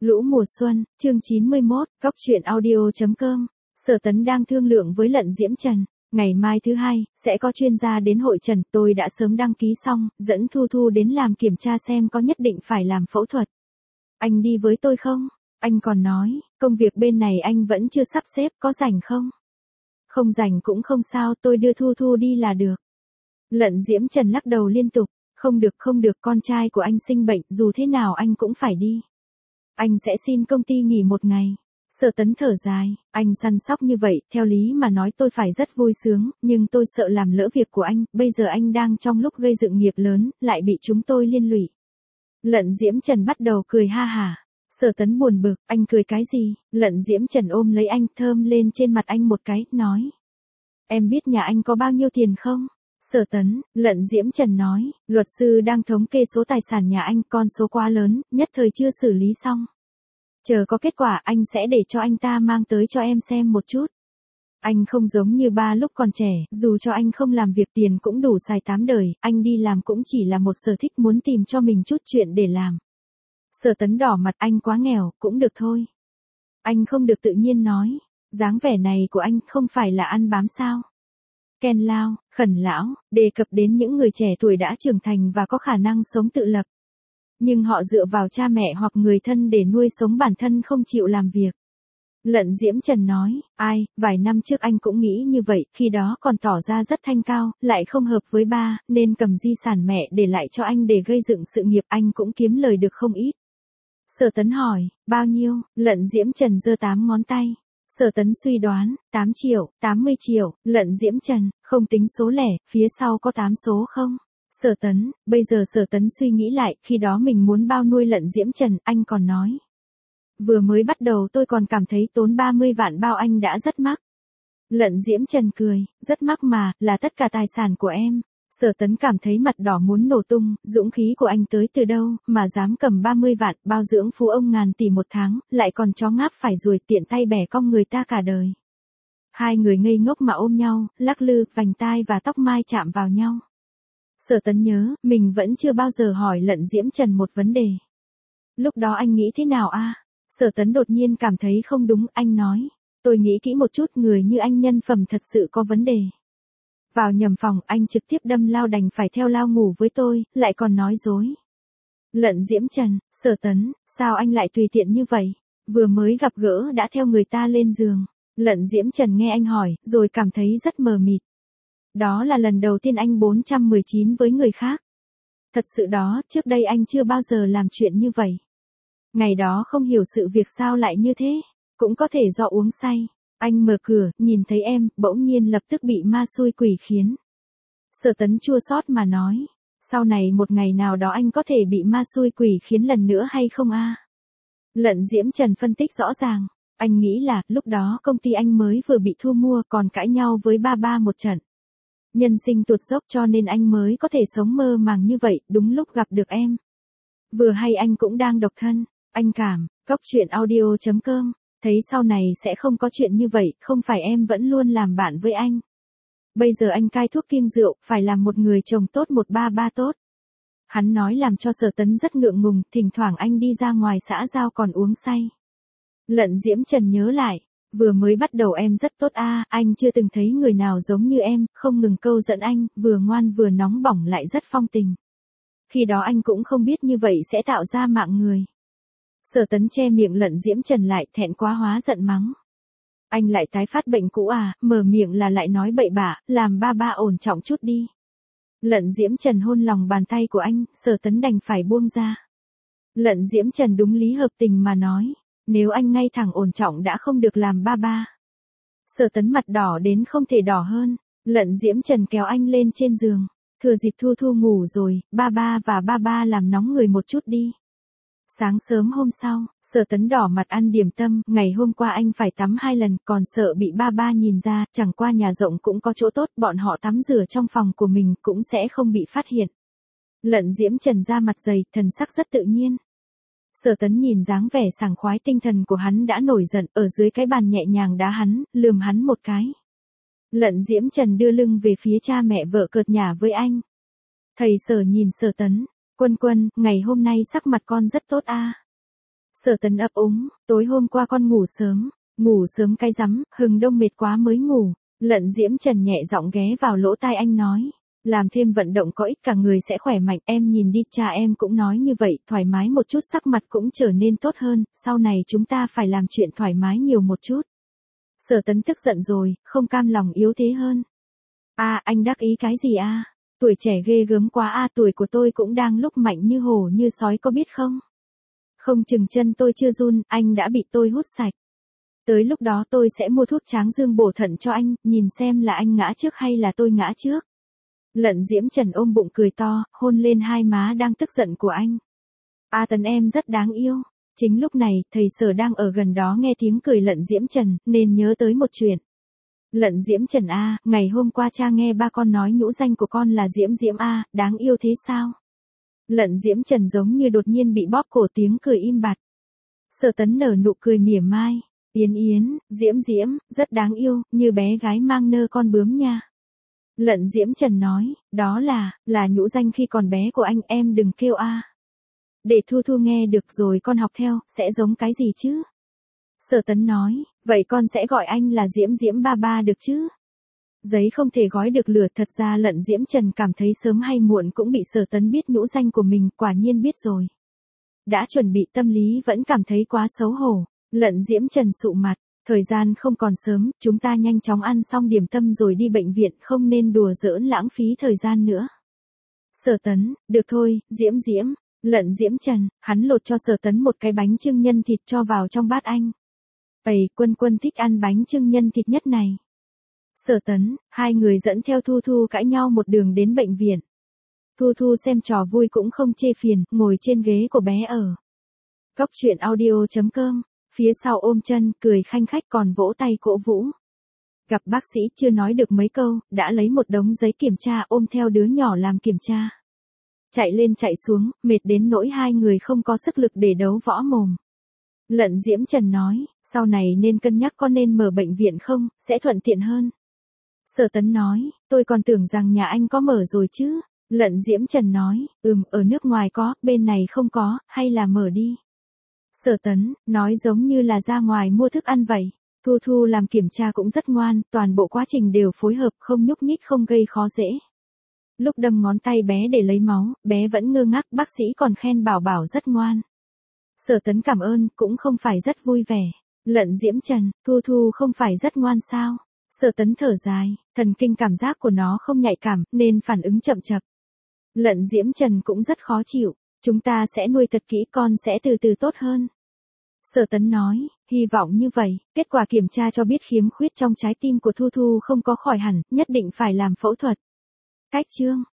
Lũ mùa xuân, chương 91, Góc truyện audio.com. Sở Tấn đang thương lượng với Lận Diễm Trần. Ngày mai thứ hai, sẽ có chuyên gia đến hội trần, tôi đã sớm đăng ký xong, dẫn Thu Thu đến làm kiểm tra xem có nhất định phải làm phẫu thuật. Anh đi với tôi không? Anh còn nói, công việc bên này anh vẫn chưa sắp xếp, có rảnh không? Không rảnh cũng không sao, tôi đưa Thu Thu đi là được. Lận Diễm Trần lắc đầu liên tục, không được, con trai của anh sinh bệnh, dù thế nào anh cũng phải đi. Anh sẽ xin công ty nghỉ một ngày. Sở Tấn thở dài, anh săn sóc như vậy, theo lý mà nói tôi phải rất vui sướng, nhưng tôi sợ làm lỡ việc của anh, bây giờ anh đang trong lúc gây dựng nghiệp lớn, lại bị chúng tôi liên lụy. Lận Diễm Trần bắt đầu cười ha hả. Sở Tấn buồn bực, anh cười cái gì? Lận Diễm Trần ôm lấy anh, thơm lên trên mặt anh một cái, nói. Em biết nhà anh có bao nhiêu tiền không? Sở Tấn, Lận Diễm Trần nói, luật sư đang thống kê số tài sản nhà anh, con số quá lớn, nhất thời chưa xử lý xong. Chờ có kết quả anh sẽ để cho anh ta mang tới cho em xem một chút. Anh không giống như ba lúc còn trẻ, dù cho anh không làm việc tiền cũng đủ xài 8 đời, anh đi làm cũng chỉ là một sở thích muốn tìm cho mình chút chuyện để làm. Sở Tấn đỏ mặt, anh quá nghèo, cũng được thôi. Anh không được tự nhiên nói, dáng vẻ này của anh không phải là ăn bám sao? Ken lao, khẩn lão, đề cập đến những người trẻ tuổi đã trưởng thành và có khả năng sống tự lập. Nhưng họ dựa vào cha mẹ hoặc người thân để nuôi sống bản thân, không chịu làm việc. Lận Diễm Trần nói, vài năm trước anh cũng nghĩ như vậy, khi đó còn tỏ ra rất thanh cao, lại không hợp với ba, nên cầm di sản mẹ để lại cho anh để gây dựng sự nghiệp, anh cũng kiếm lời được không ít. Sở Tấn hỏi, bao nhiêu? Lận Diễm Trần giơ 8 ngón tay. Sở Tấn suy đoán, 8 triệu, 80 triệu, Lận Diễm Trần, không tính số lẻ, phía sau có 8 số không? Sở Tấn, bây giờ Sở Tấn suy nghĩ lại, khi đó mình muốn bao nuôi Lận Diễm Trần, anh còn nói. Vừa mới bắt đầu tôi còn cảm thấy tốn 30 vạn bao anh đã rất mắc. Lận Diễm Trần cười, rất mắc mà, là tất cả tài sản của em. Sở Tấn cảm thấy mặt đỏ muốn nổ tung, dũng khí của anh tới từ đâu, mà dám cầm 30 vạn, bao dưỡng phú ông ngàn tỷ một tháng, lại còn chó ngáp phải ruồi, tiện tay bẻ cong người ta cả đời. Hai người ngây ngốc mà ôm nhau, lắc lư, vành tai và tóc mai chạm vào nhau. Sở Tấn nhớ, mình vẫn chưa bao giờ hỏi Lận Diễm Trần một vấn đề. Lúc đó anh nghĩ thế nào a? Sở Tấn đột nhiên cảm thấy không đúng, anh nói. Tôi nghĩ kỹ một chút, người như anh nhân phẩm thật sự có vấn đề. Vào nhầm phòng, anh trực tiếp đâm lao, đành phải theo lao ngủ với tôi, lại còn nói dối. Lận Diễm Trần, Sở Tấn, sao anh lại tùy tiện như vậy? Vừa mới gặp gỡ đã theo người ta lên giường. Lận Diễm Trần nghe anh hỏi, rồi cảm thấy rất mờ mịt. Đó là lần đầu tiên anh 419 với người khác. Thật sự đó, trước đây anh chưa bao giờ làm chuyện như vậy. Ngày đó không hiểu sự việc sao lại như thế, cũng có thể do uống say. Anh mở cửa, nhìn thấy em, bỗng nhiên lập tức bị ma xui quỷ khiến. Sở Tấn chua xót mà nói, sau này một ngày nào đó anh có thể bị ma xui quỷ khiến lần nữa hay không a? Lận Diễm Trần phân tích rõ ràng, anh nghĩ là, lúc đó công ty anh mới vừa bị thu mua, còn cãi nhau với ba một trận. Nhân sinh tuột dốc cho nên anh mới có thể sống mơ màng như vậy, đúng lúc gặp được em. Vừa hay anh cũng đang độc thân, anh cảm, Góc truyện audio.com, thấy sau này sẽ không có chuyện như vậy, không phải em vẫn luôn làm bạn với anh. Bây giờ anh cai thuốc kiêng rượu, phải làm một người chồng tốt, một ba tốt. Hắn nói làm cho Sở Tấn rất ngượng ngùng, thỉnh thoảng anh đi ra ngoài xã giao còn uống say. Lận Diễm Trần nhớ lại, vừa mới bắt đầu em rất tốt anh chưa từng thấy người nào giống như em, không ngừng câu dẫn anh, vừa ngoan vừa nóng bỏng lại rất phong tình. Khi đó anh cũng không biết như vậy sẽ tạo ra mạng người. Sở Tấn che miệng Lận Diễm Trần lại, thẹn quá hóa giận mắng. Anh lại tái phát bệnh cũ mở miệng là lại nói bậy bạ, làm ba ổn trọng chút đi. Lận Diễm Trần hôn lòng bàn tay của anh, Sở Tấn đành phải buông ra. Lận Diễm Trần đúng lý hợp tình mà nói, nếu anh ngay thẳng ổn trọng đã không được làm ba. Sở Tấn mặt đỏ đến không thể đỏ hơn, Lận Diễm Trần kéo anh lên trên giường, thừa dịp Thu Thu ngủ rồi, ba và ba làm nóng người một chút đi. Sáng sớm hôm sau, Sở Tấn đỏ mặt ăn điểm tâm, ngày hôm qua anh phải tắm 2 lần, còn sợ bị ba nhìn ra, chẳng qua nhà rộng cũng có chỗ tốt, bọn họ tắm rửa trong phòng của mình cũng sẽ không bị phát hiện. Lận Diễm Trần ra mặt dày, thần sắc rất tự nhiên. Sở Tấn nhìn dáng vẻ sảng khoái tinh thần của hắn đã nổi giận, ở dưới cái bàn nhẹ nhàng đá hắn, lườm hắn một cái. Lận Diễm Trần đưa lưng về phía cha mẹ vợ cợt nhả với anh. Thầy Sở nhìn Sở Tấn, Quân, ngày hôm nay sắc mặt con rất tốt Sở Tấn ấp úng, tối hôm qua con ngủ sớm cái rắm, hừng đông mệt quá mới ngủ. Lận Diễm Trần nhẹ giọng ghé vào lỗ tai anh nói, làm thêm vận động có ích cả người sẽ khỏe mạnh, em nhìn đi cha em cũng nói như vậy, thoải mái một chút sắc mặt cũng trở nên tốt hơn, sau này chúng ta phải làm chuyện thoải mái nhiều một chút. Sở Tấn tức giận rồi, không cam lòng yếu thế hơn. Anh đắc ý cái gì Tuổi trẻ ghê gớm quá tuổi của tôi cũng đang lúc mạnh như hổ như sói có biết không? Không chừng chân tôi chưa run, anh đã bị tôi hút sạch. Tới lúc đó tôi sẽ mua thuốc tráng dương bổ thận cho anh, nhìn xem là anh ngã trước hay là tôi ngã trước. Lận Diễm Trần ôm bụng cười to, hôn lên hai má đang tức giận của anh. Tấn em rất đáng yêu. Chính lúc này, thầy Sở đang ở gần đó nghe tiếng cười Lận Diễm Trần, nên nhớ tới một chuyện. Lận Diễm Trần ngày hôm qua cha nghe ba con nói nhũ danh của con là Diễm Diễm đáng yêu thế sao? Lận Diễm Trần giống như đột nhiên bị bóp cổ, tiếng cười im bặt. Sở Tấn nở nụ cười mỉa mai. Yến Yến, Diễm Diễm, rất đáng yêu, như bé gái mang nơ con bướm nha. Lận Diễm Trần nói, đó là nhũ danh khi còn bé của anh, em đừng kêu Để Thu Thu nghe được rồi con học theo, sẽ giống cái gì chứ? Sở Tấn nói, vậy con sẽ gọi anh là Diễm Diễm ba ba được chứ? Giấy không thể gói được lửa, thật ra Lận Diễm Trần cảm thấy sớm hay muộn cũng bị Sở Tấn biết nhũ danh của mình, quả nhiên biết rồi. Đã chuẩn bị tâm lý vẫn cảm thấy quá xấu hổ. Lận Diễm Trần sụ mặt, thời gian không còn sớm, chúng ta nhanh chóng ăn xong điểm tâm rồi đi bệnh viện, không nên đùa giỡn lãng phí thời gian nữa. Sở Tấn, được thôi, Diễm Diễm. Lận Diễm Trần, hắn lột cho Sở Tấn một cái bánh chưng nhân thịt cho vào trong bát anh. Quân Quân thích ăn bánh chưng nhân thịt nhất này. Sở Tấn, hai người dẫn theo Thu Thu cãi nhau một đường đến bệnh viện. Thu Thu xem trò vui cũng không chê phiền, ngồi trên ghế của bé ở. Góc truyện audio.com, phía sau ôm chân, cười khanh khách còn vỗ tay cổ vũ. Gặp bác sĩ chưa nói được mấy câu, đã lấy một đống giấy kiểm tra ôm theo đứa nhỏ làm kiểm tra. Chạy lên chạy xuống, mệt đến nỗi hai người không có sức lực để đấu võ mồm. Lận Diễm Trần nói, sau này nên cân nhắc có nên mở bệnh viện không, sẽ thuận tiện hơn. Sở Tấn nói, tôi còn tưởng rằng nhà anh có mở rồi chứ. Lận Diễm Trần nói, ở nước ngoài có, bên này không có, hay là mở đi. Sở Tấn, nói giống như là ra ngoài mua thức ăn vậy. Thu Thu làm kiểm tra cũng rất ngoan, toàn bộ quá trình đều phối hợp, không nhúc nhích, không gây khó dễ. Lúc đâm ngón tay bé để lấy máu, bé vẫn ngơ ngác, bác sĩ còn khen Bảo Bảo rất ngoan. Sở Tấn cảm ơn, cũng không phải rất vui vẻ. Lận Diễm Trần, Thu Thu không phải rất ngoan sao? Sở Tấn thở dài, thần kinh cảm giác của nó không nhạy cảm, nên phản ứng chậm chạp. Lận Diễm Trần cũng rất khó chịu, chúng ta sẽ nuôi thật kỹ, con sẽ từ từ tốt hơn. Sở Tấn nói, hy vọng như vậy, kết quả kiểm tra cho biết khiếm khuyết trong trái tim của Thu Thu không có khỏi hẳn, nhất định phải làm phẫu thuật. Cách chương